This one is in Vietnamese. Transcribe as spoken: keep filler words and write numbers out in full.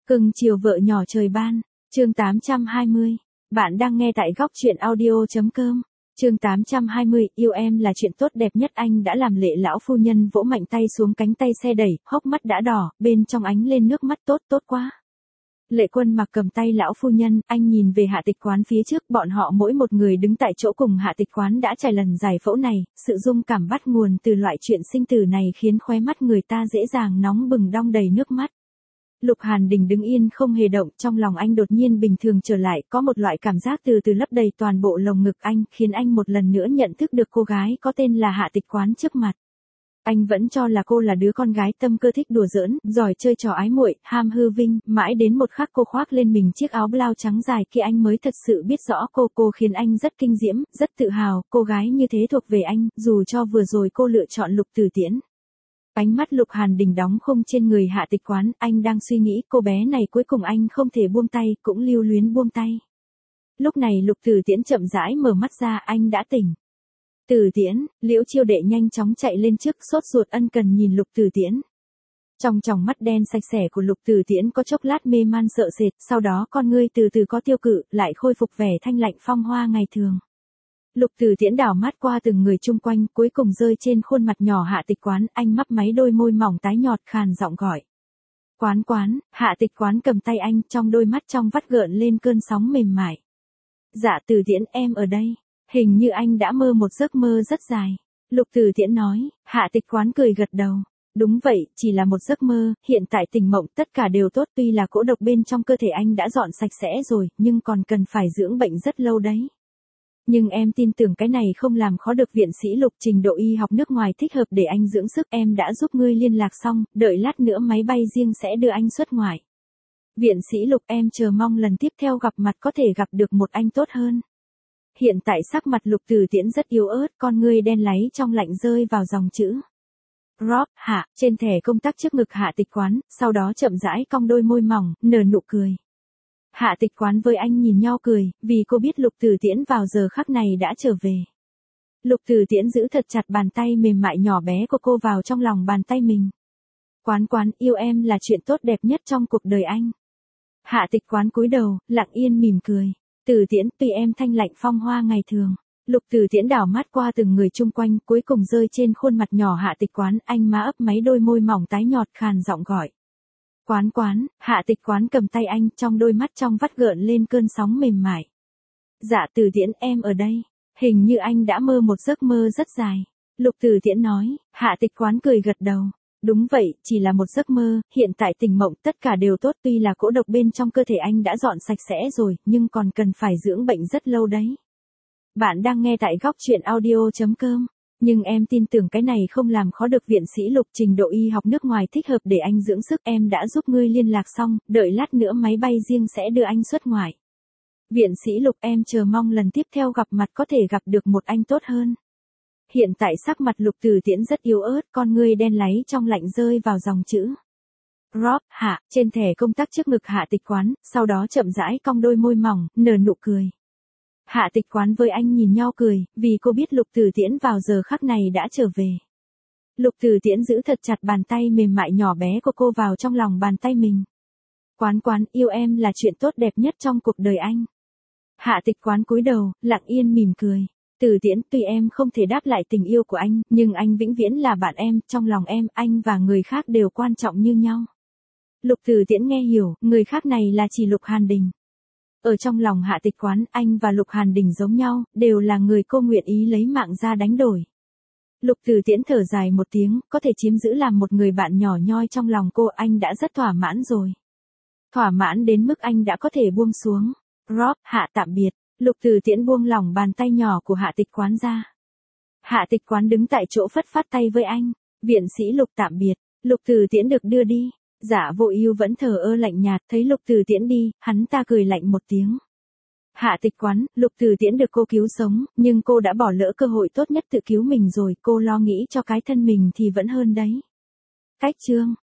Cưng chiều vợ nhỏ trời ban, chương tám trăm hai mươi. Bạn đang nghe tại góc truyện audio.com. Chương tám trăm hai mươi, yêu em là chuyện tốt đẹp nhất. Anh đã làm lệ lão phu nhân vỗ mạnh tay xuống cánh tay xe đẩy, hốc mắt đã đỏ, bên trong ánh lên nước mắt. Tốt tốt quá. Lệ Quân mặc cầm tay lão phu nhân, anh nhìn về Hạ Tịch Quán phía trước, bọn họ mỗi một người đứng tại chỗ cùng Hạ Tịch Quán đã trải lần giải phẫu này, sự dung cảm bắt nguồn từ loại chuyện sinh tử này khiến khóe mắt người ta dễ dàng nóng bừng đong đầy nước mắt. Lục Hàn Đình đứng yên không hề động, trong lòng anh đột nhiên bình thường trở lại, có một loại cảm giác từ từ lấp đầy toàn bộ lồng ngực anh, khiến anh một lần nữa nhận thức được cô gái có tên là Hạ Tịch Quán trước mặt. Anh vẫn cho là cô là đứa con gái tâm cơ thích đùa giỡn, giỏi chơi trò ái muội, ham hư vinh, mãi đến một khắc cô khoác lên mình chiếc áo blau trắng dài kia anh mới thật sự biết rõ cô. Cô khiến anh rất kinh diễm, rất tự hào, cô gái như thế thuộc về anh, dù cho vừa rồi cô lựa chọn Lục Tử Tiễn. Ánh mắt Lục Hàn Đình đóng khung trên người Hạ Tịch Quán, anh đang suy nghĩ cô bé này cuối cùng anh không thể buông tay, cũng lưu luyến buông tay. Lúc này Lục Tử Tiễn chậm rãi mở mắt ra, anh đã tỉnh. Tử Tiễn, Liễu Chiêu Đệ nhanh chóng chạy lên trước, sốt ruột ân cần nhìn Lục Tử Tiễn. Trong tròng mắt đen sạch sẽ của Lục Tử Tiễn có chốc lát mê man sợ sệt, sau đó con ngươi từ từ có tiêu cự, lại khôi phục vẻ thanh lạnh phong hoa ngày thường. Lục Tử Tiễn đảo mắt qua từng người chung quanh, cuối cùng rơi trên khuôn mặt nhỏ Hạ Tịch Quán, anh mấp máy đôi môi mỏng tái nhọt, khàn giọng gọi. Quán Quán. Hạ Tịch Quán cầm tay anh, trong đôi mắt trong vắt gợn lên cơn sóng mềm mại. Dạ Tử Tiễn, em ở đây. Hình như anh đã mơ một giấc mơ rất dài. Lục Tử Tiễn nói. Hạ Tịch Quán cười gật đầu. Đúng vậy, chỉ là một giấc mơ, hiện tại tỉnh mộng tất cả đều tốt, tuy là cỗ độc bên trong cơ thể anh đã dọn sạch sẽ rồi, nhưng còn cần phải dưỡng bệnh rất lâu đấy. Nhưng em tin tưởng cái này không làm khó được viện sĩ Lục, trình độ y học nước ngoài thích hợp để anh dưỡng sức. Em đã giúp ngươi liên lạc xong, đợi lát nữa máy bay riêng sẽ đưa anh xuất ngoại. Viện sĩ Lục, em chờ mong lần tiếp theo gặp mặt có thể gặp được một anh tốt hơn. Hiện tại sắc mặt Lục Tử Tiễn rất yếu ớt, con ngươi đen láy trong lạnh rơi vào dòng chữ Rob, Hạ, trên thẻ công tác trước ngực Hạ Tịch Quán, sau đó chậm rãi cong đôi môi mỏng, nở nụ cười. Hạ Tịch Quán với anh nhìn nhau cười, vì cô biết Lục Tử Tiễn vào giờ khắc này đã trở về. Lục Tử Tiễn giữ thật chặt bàn tay mềm mại nhỏ bé của cô vào trong lòng bàn tay mình. Quán Quán, yêu em là chuyện tốt đẹp nhất trong cuộc đời anh. Hạ Tịch Quán cúi đầu, lặng yên mỉm cười. Tử Tiễn, tùy em thanh lạnh phong hoa ngày thường. Lục Tử Tiễn đảo mắt qua từng người chung quanh, cuối cùng rơi trên khuôn mặt nhỏ Hạ Tịch Quán, anh má ấp máy đôi môi mỏng tái nhọt, khàn giọng gọi. Quán Quán. Hạ Tịch Quán cầm tay anh, trong đôi mắt trong vắt gợn lên cơn sóng mềm mại. Dạ Tử Tiễn, em ở đây. Hình như anh đã mơ một giấc mơ rất dài. Lục Tử Tiễn nói. Hạ Tịch Quán cười gật đầu. Đúng vậy, chỉ là một giấc mơ, hiện tại tỉnh mộng tất cả đều tốt, tuy là cỗ độc bên trong cơ thể anh đã dọn sạch sẽ rồi, nhưng còn cần phải dưỡng bệnh rất lâu đấy. Bạn đang nghe tại góc truyện audio.com. Nhưng em tin tưởng cái này không làm khó được viện sĩ Lục, trình độ y học nước ngoài thích hợp để anh dưỡng sức. Em đã giúp ngươi liên lạc xong, đợi lát nữa máy bay riêng sẽ đưa anh xuất ngoại. Viện sĩ Lục, em chờ mong lần tiếp theo gặp mặt có thể gặp được một anh tốt hơn. Hiện tại sắc mặt Lục Tử Tiễn rất yếu ớt, con ngươi đen láy trong lạnh rơi vào dòng chữ Rob, Hạ, trên thẻ công tác trước ngực Hạ Tịch Quán, sau đó chậm rãi cong đôi môi mỏng, nở nụ cười. Hạ Tịch Quán với anh nhìn nhau cười, vì cô biết Lục Tử Tiễn vào giờ khắc này đã trở về. Lục Tử Tiễn giữ thật chặt bàn tay mềm mại nhỏ bé của cô vào trong lòng bàn tay mình. Quán Quán, yêu em là chuyện tốt đẹp nhất trong cuộc đời anh. Hạ Tịch Quán cúi đầu, lặng yên mỉm cười. Tử Tiễn, tuy em không thể đáp lại tình yêu của anh, nhưng anh vĩnh viễn là bạn em, trong lòng em, anh và người khác đều quan trọng như nhau. Lục Tử Tiễn nghe hiểu, người khác này là chỉ Lục Hàn Đình. Ở trong lòng Hạ Tịch Quán, anh và Lục Hàn Đình giống nhau, đều là người cô nguyện ý lấy mạng ra đánh đổi. Lục Tử Tiễn thở dài một tiếng, có thể chiếm giữ làm một người bạn nhỏ nhoi trong lòng cô, anh đã rất thỏa mãn rồi. Thỏa mãn đến mức anh đã có thể buông xuống. Rob, Hạ, tạm biệt. Lục Tử Tiễn buông lỏng bàn tay nhỏ của Hạ Tịch Quán ra. Hạ Tịch Quán đứng tại chỗ phất phát tay với anh. Viện sĩ Lục, tạm biệt. Lục Tử Tiễn được đưa đi. Dạ Vô Ưu vẫn thờ ơ lạnh nhạt, thấy Lục Tử Tiễn đi, hắn ta cười lạnh một tiếng. Hạ Tịch Quán, Lục Tử Tiễn được cô cứu sống, nhưng cô đã bỏ lỡ cơ hội tốt nhất tự cứu mình rồi, cô lo nghĩ cho cái thân mình thì vẫn hơn đấy. Cách chương.